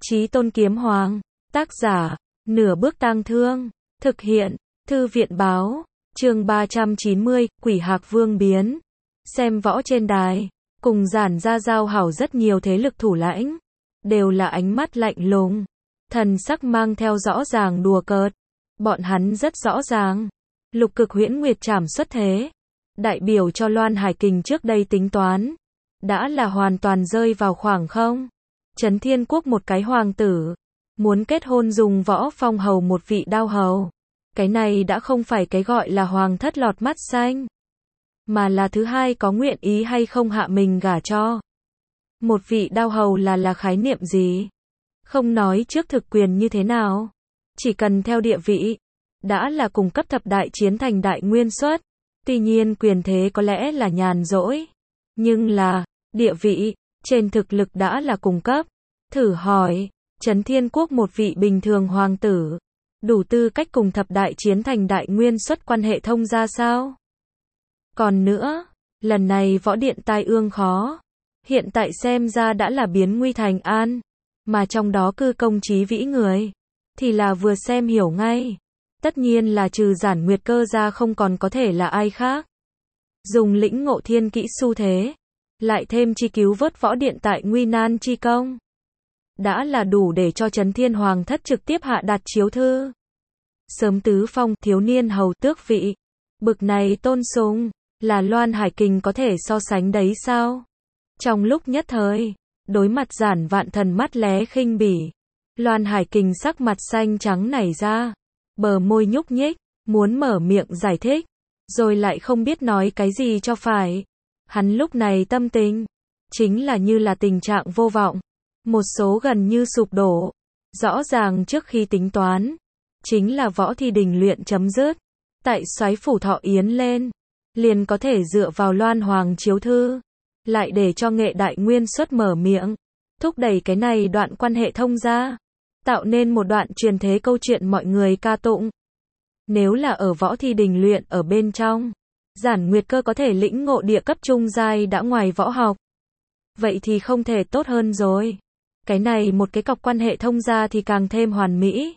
Chí Tôn Kiếm Hoàng, tác giả, Nửa Bước Tang Thương, thực hiện, Thư viện Báo, chương 390, Quỷ Hạc Vương biến. Xem võ trên đài, cùng Giản Gia giao hảo rất nhiều thế lực thủ lãnh, đều là ánh mắt lạnh lùng, thần sắc mang theo rõ ràng đùa cợt. Bọn hắn rất rõ ràng, Lục Cực Huyễn Nguyệt Trảm xuất thế, đại biểu cho Loan Hải Kình trước đây tính toán, đã là hoàn toàn rơi vào khoảng không. Trấn Thiên Quốc một cái hoàng tử, muốn kết hôn dùng võ phong hầu một vị đao hầu. Cái này đã không phải cái gọi là hoàng thất lọt mắt xanh, mà là thứ hai có nguyện ý hay không hạ mình gả cho. Một vị đao hầu là khái niệm gì? Không nói trước thực quyền như thế nào, chỉ cần theo địa vị, đã là cùng cấp thập đại chiến thành đại nguyên soát. Tuy nhiên quyền thế có lẽ là nhàn rỗi, nhưng là, địa vị, trên thực lực đã là cùng cấp. Thử hỏi, Trấn Thiên Quốc một vị bình thường hoàng tử, đủ tư cách cùng thập đại chiến thành đại nguyên soát quan hệ thông ra sao? Còn nữa, lần này võ điện tai ương khó, hiện tại xem ra đã là biến nguy thành an, mà trong đó cư công trí vĩ người, thì là vừa xem hiểu ngay. Tất nhiên là trừ Giản Nguyệt Cơ ra không còn có thể là ai khác. Dùng lĩnh ngộ thiên kỹ xu thế, lại thêm chi cứu vớt võ điện tại nguy nan chi công, đã là đủ để cho Trấn Thiên Hoàng thất trực tiếp hạ đạt chiếu thư. Sớm tứ phong, thiếu niên hầu tước vị, bực này tôn sùng, là Loan Hải Kình có thể so sánh đấy sao? Trong lúc nhất thời, đối mặt Giản Vạn Thần mắt lé khinh bỉ, Loan Hải Kình sắc mặt xanh trắng nảy ra, bờ môi nhúc nhích, muốn mở miệng giải thích, rồi lại không biết nói cái gì cho phải. Hắn lúc này tâm tình, chính là như là tình trạng vô vọng, một số gần như sụp đổ. Rõ ràng trước khi tính toán, chính là võ thi đình luyện chấm dứt, tại Soái phủ Thọ Yến lên, liền có thể dựa vào Loan Hoàng chiếu thư, lại để cho Nghệ Đại Nguyên xuất mở miệng, thúc đẩy cái này đoạn quan hệ thông ra, tạo nên một đoạn truyền thế câu chuyện mọi người ca tụng. Nếu là ở võ thi đình luyện ở bên trong, Giản Nguyệt Cơ có thể lĩnh ngộ địa cấp trung giai đã ngoài võ học, vậy thì không thể tốt hơn rồi. Cái này một cái cọc quan hệ thông ra thì càng thêm hoàn mỹ.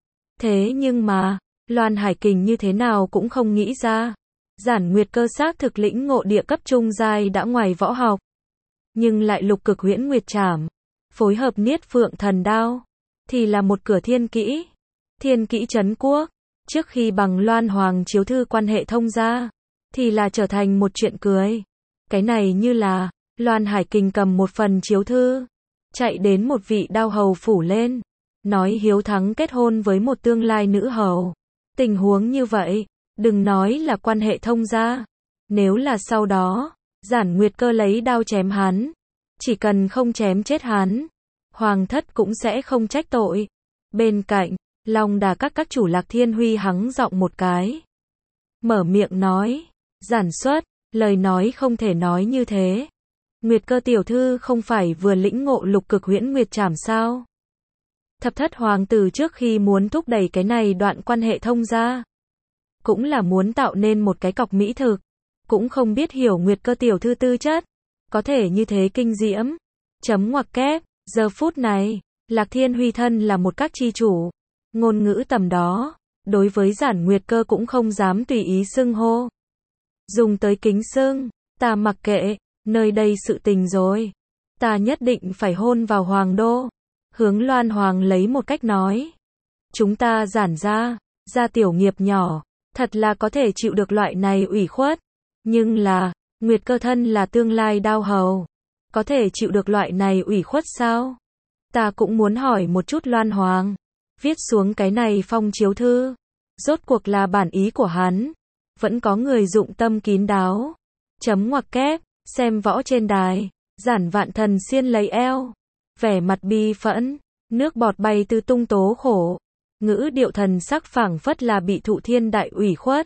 Thế nhưng mà, Loan Hải Kình như thế nào cũng không nghĩ ra, Giản Nguyệt Cơ xác thực lĩnh ngộ địa cấp trung giai đã ngoài võ học, nhưng lại Lục Cực Huyễn Nguyệt Trảm, phối hợp Niết Phượng Thần Đao, thì là một cửa thiên kỹ. Thiên kỹ trấn quốc, trước khi bằng Loan Hoàng chiếu thư quan hệ thông ra, thì là trở thành một chuyện cười. Cái này như là, Loan Hải Kình cầm một phần chiếu thư, chạy đến một vị đao hầu phủ lên, nói hiếu thắng kết hôn với một tương lai nữ hầu. Tình huống như vậy, đừng nói là quan hệ thông ra, nếu là sau đó, Giản Nguyệt Cơ lấy đao chém hắn, chỉ cần không chém chết hắn, Hoàng thất cũng sẽ không trách tội. Bên cạnh, Long Đà các chủ Lạc Thiên Huy hắng giọng một cái, mở miệng nói, Giản xuất, lời nói không thể nói như thế. Nguyệt Cơ tiểu thư không phải vừa lĩnh ngộ Lục Cực Huyễn Nguyệt Trảm sao? Thập thất hoàng tử trước khi muốn thúc đẩy cái này đoạn quan hệ thông ra, cũng là muốn tạo nên một cái cọc mỹ thực, cũng không biết hiểu Nguyệt Cơ tiểu thư tư chất, có thể như thế kinh diễm. Chấm ngoặc kép, giờ phút này, Lạc Thiên Huy thân là một các chi chủ, ngôn ngữ tầm đó, đối với Giản Nguyệt Cơ cũng không dám tùy ý xưng hô. Dùng tới kính xưng, ta mặc kệ, nơi đây sự tình rồi, ta nhất định phải hôn vào hoàng đô. Hướng Loan Hoàng lấy một cách nói, chúng ta Giản gia tiểu nghiệp nhỏ, thật là có thể chịu được loại này ủy khuất, nhưng là, Nguyệt Cơ thân là tương lai đao hầu, có thể chịu được loại này ủy khuất sao? Ta cũng muốn hỏi một chút Loan Hoàng, viết xuống cái này phong chiếu thư, rốt cuộc là bản ý của hắn, vẫn có người dụng tâm kín đáo. Chấm ngoặc kép, xem võ trên đài, Giản Vạn Thần xiên lấy eo, vẻ mặt bi phẫn, nước bọt bay tứ tung tố khổ, ngữ điệu thần sắc phảng phất là bị thụ thiên đại ủy khuất.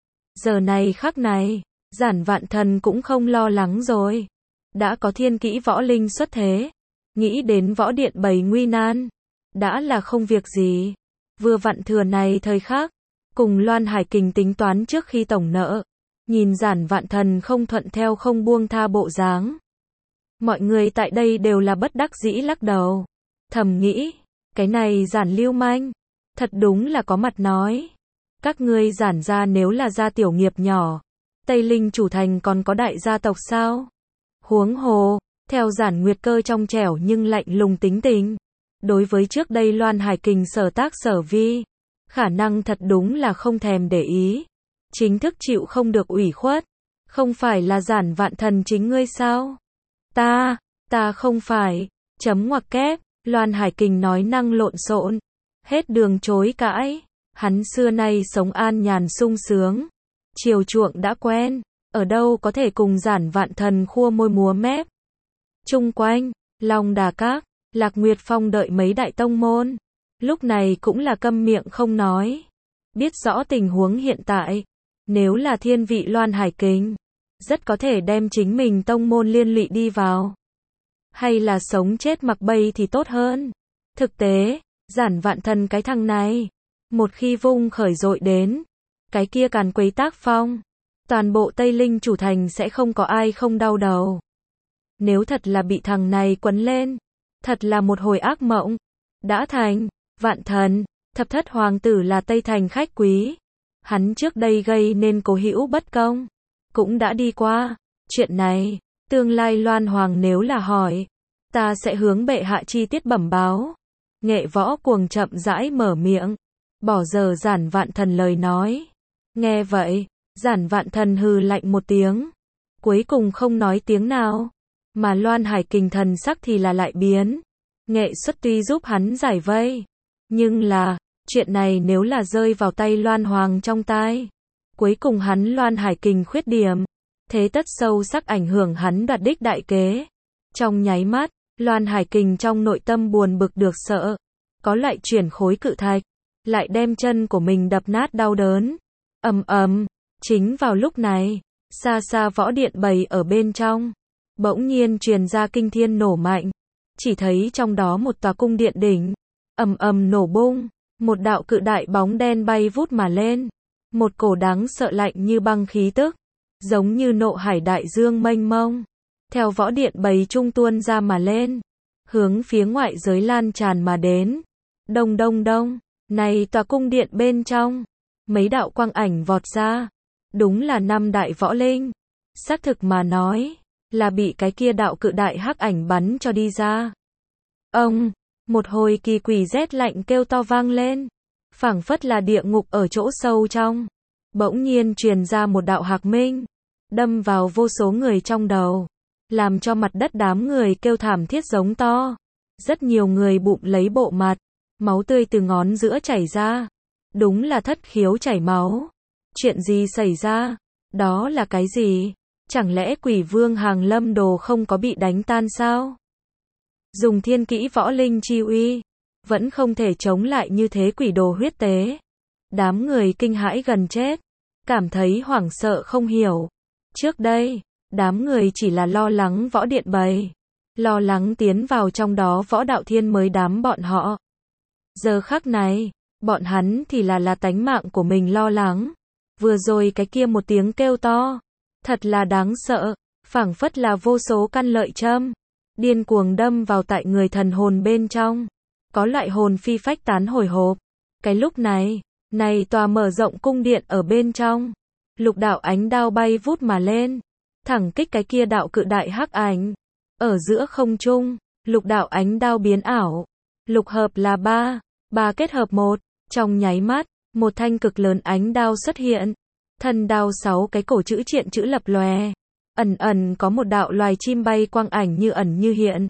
Giờ này khắc này, Giản Vạn Thần cũng không lo lắng rồi, đã có thiên kỹ võ linh xuất thế, nghĩ đến võ điện bày nguy nan, đã là không việc gì. Vừa vặn thừa này thời khắc, cùng Loan Hải Kình tính toán trước khi tổng nợ, nhìn Giản Vạn Thần không thuận theo không buông tha bộ dáng, mọi người tại đây đều là bất đắc dĩ lắc đầu. thầm nghĩ, cái này Giản lưu manh, thật đúng là có mặt nói. Các ngươi Giản gia nếu là gia tiểu nghiệp nhỏ, Tây Linh chủ thành còn có đại gia tộc sao? Huống hồ, theo Giản Nguyệt Cơ trong trẻo nhưng lạnh lùng tính tình, đối với trước đây Loan Hải Kình sở tác sở vi, khả năng thật đúng là không thèm để ý. Chính thức chịu không được ủy khuất, không phải là Giản Vạn Thần chính ngươi sao? Ta không phải, chấm ngoặc kép, Loan Hải Kình nói năng lộn xộn, hết đường chối cãi, hắn xưa nay sống an nhàn sung sướng, chiều chuộng đã quen, ở đâu có thể cùng Giản Vạn Thần khua môi múa mép. Chung quanh, Long Đà Các, Lạc Nguyệt Phong đợi mấy đại tông môn, lúc này cũng là câm miệng không nói, biết rõ tình huống hiện tại, nếu là thiên vị Loan Hải Kình, rất có thể đem chính mình tông môn liên lụy đi vào. Hay là sống chết mặc bay thì tốt hơn. Thực tế, Giản Vạn Thần cái thằng này, một khi vung khởi dội đến, cái kia càn quấy tác phong, toàn bộ Tây Linh chủ thành sẽ không có ai không đau đầu. Nếu thật là bị thằng này quấn lên, thật là một hồi ác mộng. Đã thành, Vạn Thần, thập thất hoàng tử là Tây Thành khách quý. Hắn trước đây gây nên cố hữu bất công, cũng đã đi qua. Chuyện này, tương lai Loan Hoàng nếu là hỏi, ta sẽ hướng bệ hạ chi tiết bẩm báo. Nghệ Võ Cuồng chậm rãi mở miệng, bỏ giờ Giản Vạn Thần lời nói. Nghe vậy, Giản Vạn Thần hừ lạnh một tiếng, cuối cùng không nói tiếng nào, mà Loan Hải Kình thần sắc thì là lại biến. Nghệ xuất tuy giúp hắn giải vây, nhưng là, chuyện này nếu là rơi vào tay Loan Hoàng trong tai, cuối cùng hắn Loan Hải Kình khuyết điểm, thế tất sâu sắc ảnh hưởng hắn đoạt đích đại kế. Trong nháy mắt, Loan Hải Kình trong nội tâm buồn bực được sợ, có lại chuyển khối cự thạch, lại đem chân của mình đập nát đau đớn. Ầm ầm, chính vào lúc này, xa xa võ điện bầy ở bên trong, bỗng nhiên truyền ra kinh thiên nổ mạnh, chỉ thấy trong đó một tòa cung điện đỉnh, ầm ầm nổ bung, một đạo cự đại bóng đen bay vút mà lên, một cổ đáng sợ lạnh như băng khí tức, giống như nộ hải đại dương mênh mông, theo võ điện bầy trung tuôn ra mà lên, hướng phía ngoại giới lan tràn mà đến. Đông đông đông, này tòa cung điện bên trong, mấy đạo quang ảnh vọt ra, đúng là 5 đại võ linh. Xác thực mà nói, là bị cái kia đạo cự đại hắc ảnh bắn cho đi ra. Ông, một hồi kỳ quỷ rét lạnh kêu to vang lên, phảng phất là địa ngục ở chỗ sâu trong. Bỗng nhiên truyền ra một đạo hạc minh, đâm vào vô số người trong đầu, làm cho mặt đất đám người kêu thảm thiết giống to. Rất nhiều người bụng lấy bộ mặt, máu tươi từ ngón giữa chảy ra. Đúng là thất khiếu chảy máu. Chuyện gì xảy ra? Đó là cái gì? Chẳng lẽ Quỷ Vương Hàng Lâm Đồ không có bị đánh tan sao? Dùng thiên kỹ võ linh chi uy, vẫn không thể chống lại như thế quỷ đồ huyết tế. Đám người kinh hãi gần chết, cảm thấy hoảng sợ không hiểu. Trước đây, đám người chỉ là lo lắng võ điện bầy, lo lắng tiến vào trong đó võ đạo thiên mới đám bọn họ. Giờ khắc này, bọn hắn thì là tánh mạng của mình lo lắng. Vừa rồi cái kia một tiếng kêu to, thật là đáng sợ, phảng phất là vô số căn lợi châm, điên cuồng đâm vào tại người thần hồn bên trong. Có loại hồn phi phách tán hồi hộp. Cái lúc này, tòa mở rộng cung điện ở bên trong, lục đạo ánh đao bay vút mà lên, thẳng kích cái kia đạo cự đại hắc ảnh. Ở giữa không trung, lục đạo ánh đao biến ảo, lục hợp là 3 kết hợp 1, trong nháy mắt, một thanh cực lớn ánh đao xuất hiện. Thân đao 6 cái cổ chữ triện chữ lập lòe, ẩn ẩn có một đạo loài chim bay quang ảnh như ẩn như hiện,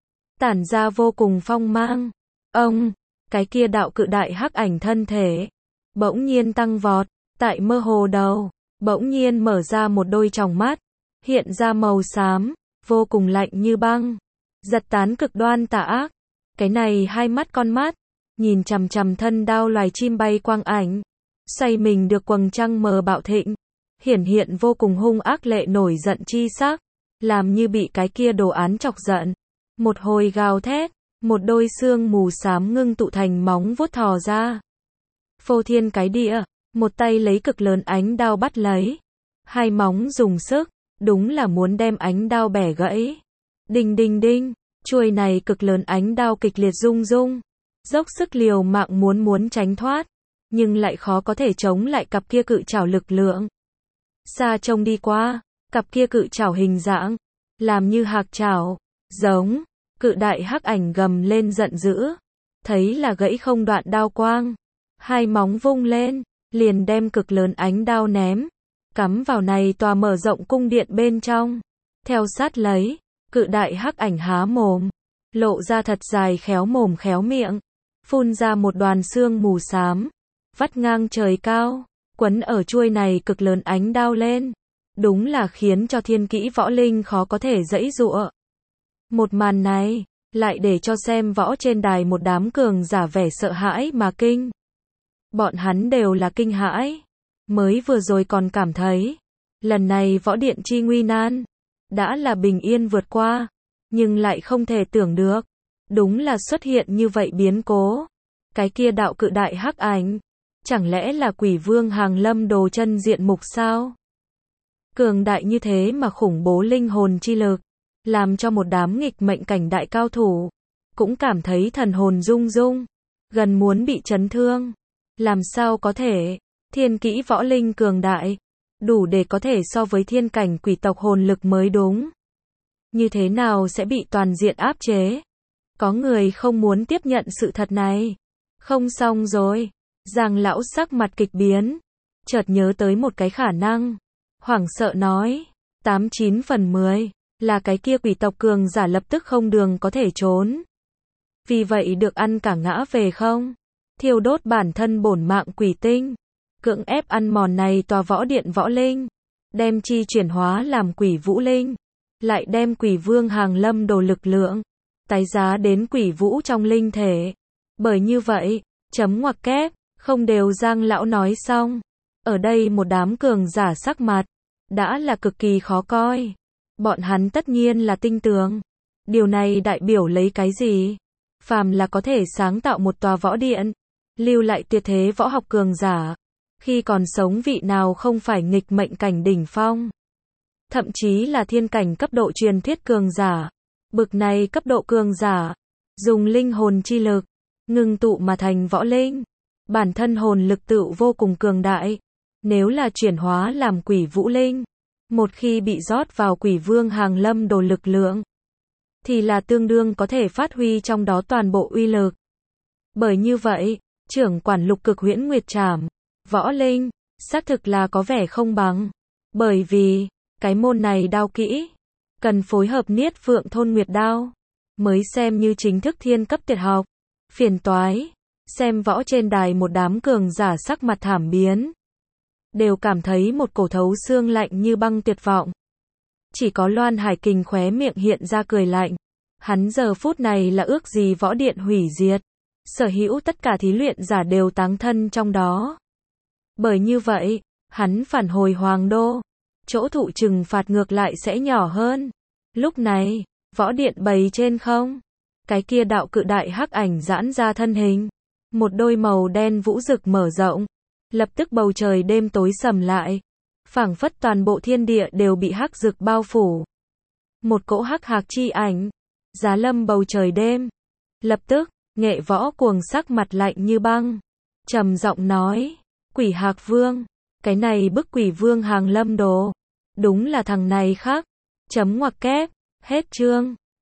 tản ra vô cùng phong mang. Ông, cái kia đạo cự đại hắc ảnh thân thể, bỗng nhiên tăng vọt, tại mơ hồ đầu, bỗng nhiên mở ra một đôi tròng mắt, hiện ra màu xám, vô cùng lạnh như băng, giật tán cực đoan tà ác. Cái này hai mắt con mắt, nhìn chằm chằm thân đao loài chim bay quang ảnh, xoay mình được quầng trăng mờ bạo thịnh, hiển hiện vô cùng hung ác lệ nổi giận chi sắc, làm như bị cái kia đồ án chọc giận. Một hồi gào thét, một đôi xương mù xám ngưng tụ thành móng vuốt thò ra. Phô thiên cái địa, một tay lấy cực lớn ánh đao bắt lấy, hai móng dùng sức, đúng là muốn đem ánh đao bẻ gãy. Đinh đinh đinh, Chuôi này cực lớn ánh đao kịch liệt rung rung, dốc sức liều mạng muốn tránh thoát, nhưng lại khó có thể chống lại cặp kia cự trảo lực lượng. Xa trông đi qua, cặp kia cự trảo hình dạng, làm như hạc trảo, giống, cự đại hắc ảnh gầm lên giận dữ, thấy là gãy không đoạn đao quang, hai móng vung lên, liền đem cực lớn ánh đao ném, cắm vào này tòa mở rộng cung điện bên trong. Theo sát lấy, cự đại hắc ảnh há mồm, lộ ra thật dài khéo mồm khéo miệng, phun ra một đoàn sương mù xám, vắt ngang trời cao, quấn ở chuôi này cực lớn ánh đao lên. Đúng là khiến cho thiên kỹ võ linh khó có thể giãy giụa. Một màn này, lại để cho xem võ trên đài một đám cường giả vẻ sợ hãi mà kinh. Bọn hắn đều là kinh hãi. Mới vừa rồi còn cảm thấy, lần này võ điện chi nguy nan, đã là bình yên vượt qua, nhưng lại không thể tưởng được. Đúng là xuất hiện như vậy biến cố. Cái kia đạo cự đại hắc ảnh, chẳng lẽ là quỷ vương hàng lâm đồ chân diện mục sao? Cường đại như thế mà khủng bố linh hồn chi lực, làm cho một đám nghịch mệnh cảnh đại cao thủ, cũng cảm thấy thần hồn rung rung, gần muốn bị chấn thương. Làm sao có thể, thiên kỹ võ linh cường đại, đủ để có thể so với thiên cảnh quỷ tộc hồn lực mới đúng. Như thế nào sẽ bị toàn diện áp chế? Có người không muốn tiếp nhận sự thật này. Không xong rồi, Giang lão sắc mặt kịch biến, chợt nhớ tới một cái khả năng. Hoảng sợ nói, 89 phần 10, là cái kia quỷ tộc cường giả lập tức không đường có thể trốn. Vì vậy được ăn cả ngã về không? Thiêu đốt bản thân bổn mạng quỷ tinh, cưỡng ép ăn mòn này tòa võ điện võ linh, đem chi chuyển hóa làm quỷ vũ linh, lại đem quỷ vương hàng lâm đồ lực lượng, tái giá đến quỷ vũ trong linh thể. Bởi như vậy, chấm ngoặc kép, không đều Giang lão nói xong. Ở đây một đám cường giả sắc mặt, đã là cực kỳ khó coi. Bọn hắn tất nhiên là tinh tường. Điều này đại biểu lấy cái gì? Phàm là có thể sáng tạo một tòa võ điện, lưu lại tuyệt thế võ học cường giả, khi còn sống vị nào không phải nghịch mệnh cảnh đỉnh phong. Thậm chí là thiên cảnh cấp độ truyền thuyết cường giả. Bực này cấp độ cường giả, dùng linh hồn chi lực, ngưng tụ mà thành võ linh. Bản thân hồn lực tựu vô cùng cường đại. Nếu là chuyển hóa làm quỷ vũ linh, một khi bị rót vào quỷ vương hàng lâm đồ lực lượng, thì là tương đương có thể phát huy trong đó toàn bộ uy lực. Bởi như vậy, trưởng quản lục cực huyễn nguyệt trảm, võ linh, xác thực là có vẻ không bằng. Bởi vì, cái môn này đao kỹ, cần phối hợp Niết Phượng Thôn Nguyệt đao, mới xem như chính thức thiên cấp tuyệt học. Phiền toái, xem võ trên đài một đám cường giả sắc mặt thảm biến. Đều cảm thấy một cổ thấu xương lạnh như băng tuyệt vọng. Chỉ có Loan Hải Kình khóe miệng hiện ra cười lạnh. Hắn giờ phút này là ước gì võ điện hủy diệt. Sở hữu tất cả thí luyện giả đều táng thân trong đó. Bởi như vậy, hắn phản hồi Hoàng Đô. Chỗ thụ trừng phạt ngược lại sẽ nhỏ hơn. Lúc này, võ điện bày trên không. Cái kia đạo cự đại hắc ảnh giãn ra thân hình. Một đôi màu đen vũ rực mở rộng. Lập tức bầu trời đêm tối sầm lại. Phảng phất toàn bộ thiên địa đều bị hắc rực bao phủ. Một cỗ hắc hạc chi ảnh, giá lâm bầu trời đêm. Lập tức, Nghệ Võ cuồng sắc mặt lạnh như băng. Trầm giọng nói, quỷ hạc vương, cái này bức quỷ vương hàng lâm đồ. Đúng là thằng này khác. Chấm ngoặc kép, hết chương.